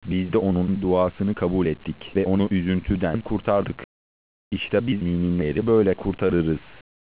Biz de onun duasını kabul ettik ve onu üzüntüden kurtardık. İşte biz müminleri böyle kurtarırız.